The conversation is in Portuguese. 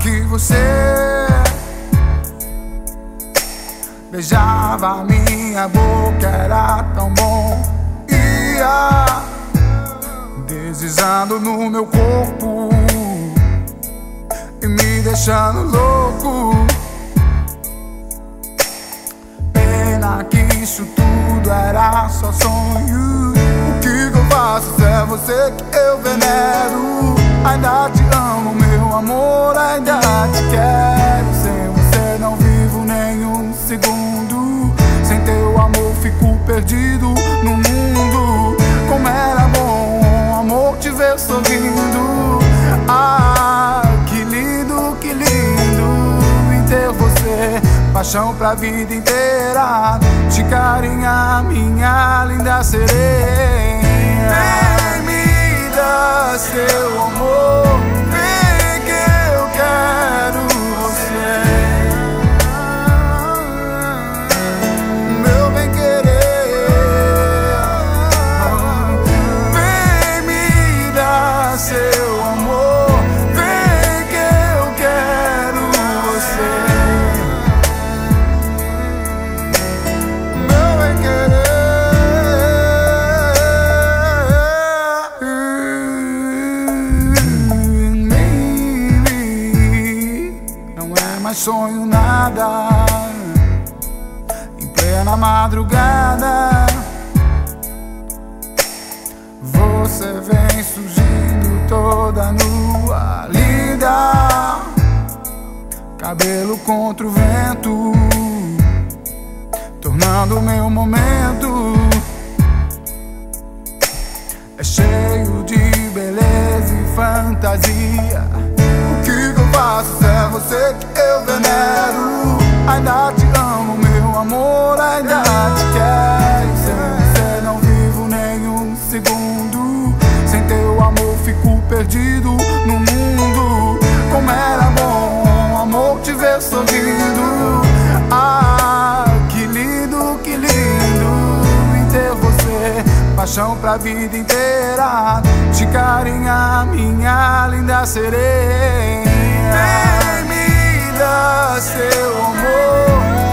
que você beijava minha boca, era tão bom. Ia deslizando no meu corpo e me deixando louco. Pena que isso tudo era só sonho. O que eu faço se é você que eu venero? Ainda te amo, meu amor, ainda te quero. Sem você não vivo nenhum segundo. Sem teu amor fico perdido no mundo. Como era bom, amor, te ver sorrindo. Ah, que lindo em ter você. Paixão pra vida inteira. Te carinha, minha linda sereia. Vem me dar seu amor, vem que eu quero você. Meu bem querer, vem me dar seu amor, vem que eu quero você. Meu bem querer. Mas sonho nada. Em plena madrugada você vem surgindo toda nua, linda. Cabelo contra o vento, tornando meu momento. É cheio de beleza e fantasia. O que eu faço se é você que eu venero? Ainda te amo, meu amor, ainda te quero. Sem você não vivo nenhum segundo. Sem teu amor fico perdido no mundo. Como era bom, amor, te ver sorrindo. Ah, que lindo em ter você. Paixão pra vida inteira. Te carinha, minha linda sereia. Vem me dar seu amor.